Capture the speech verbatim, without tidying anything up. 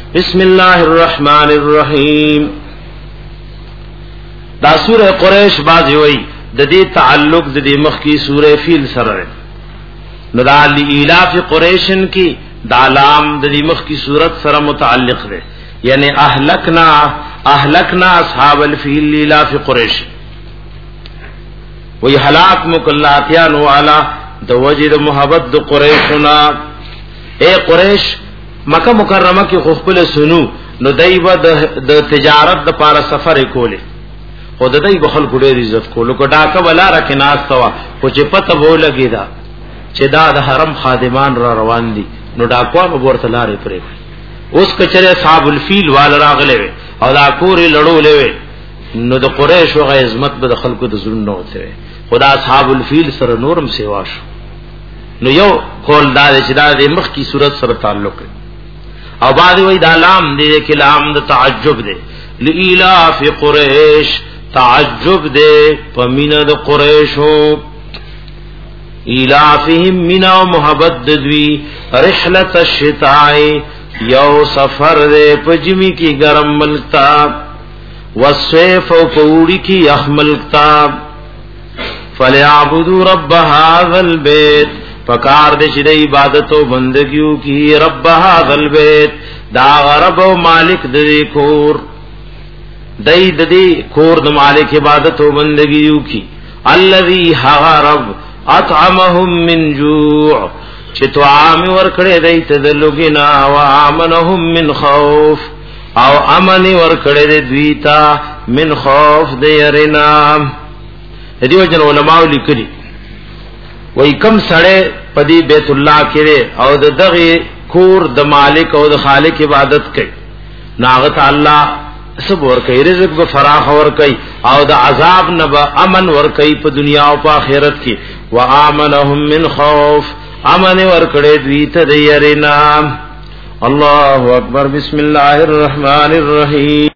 بسم الله الرحمن الرحیم. دا سورہ قریش باز وی د دې تعلق د دې مخ کی سورہ فیل سره نو دا لإلاف قریشن کی دا لام د دې مخ کی صورت سره متعلق ده، یعنی اهلکنا اهلکنا اصحاب الفیل لإلاف قریش. وی هلاک مکلاتیان والا د وجد محبت د قریشنا. اے قریش مکہ مکرمه کې خپل سنو نو دایو د تجارت د پاره سفر کوله، خود دای بخل ګډه عزت کولو کو ډاکه ولا رکه ناستوا خو چې پته وو لګی دا چې دا د حرم خادمان را روان دي نو ډاکو ورته لارې پرې اوس کچره صاحب الفیل وال راغله او دا کورې لړولې نو د قریش او عظمت به د خلکو د ظلم نه وته خدا اصحاب الفیل سره نورم سیوا شو. نو یو قول دا چې دا د مخ کی صورت سره تعلق او بعد وی دا لام دې کې لام د تعجب دې لإلاف قریش، تعجب دے پمینہ د قریشو الافهم منا محبت دوی رحلت الشتاء یو سفر دے پجمی کی گرم ملکتا والصيف پوڑی کی احملکتا فلیعبدوا رب هذا البيت فکار دے چھ عبادتو بندگیو کی رب هذا البيت دا رب و مالک دے کور دای د دې کور د مالک عبادت او بندگی یو کی الذي حرب اطعمهم من جوع چې طعام ورکړې دای ته د لوګینا او امنهم من خوف او امن ورکړې دې دویتا من خوف د يرنا. دې وجه علماء لیکلي وای کم سړی پدی بیت الله کې او د دغه کور د مالک او د خالق عبادت کوي ناغت الله سب ور کوي رزق کو فراخ ور کوي او د عذاب نه به امن ور کوي په دنیا او په آخرت کې. وامنهم من خوف امن ور کړي دوی ته د يرنا. الله اکبر. بسم الله الرحمن الرحیم.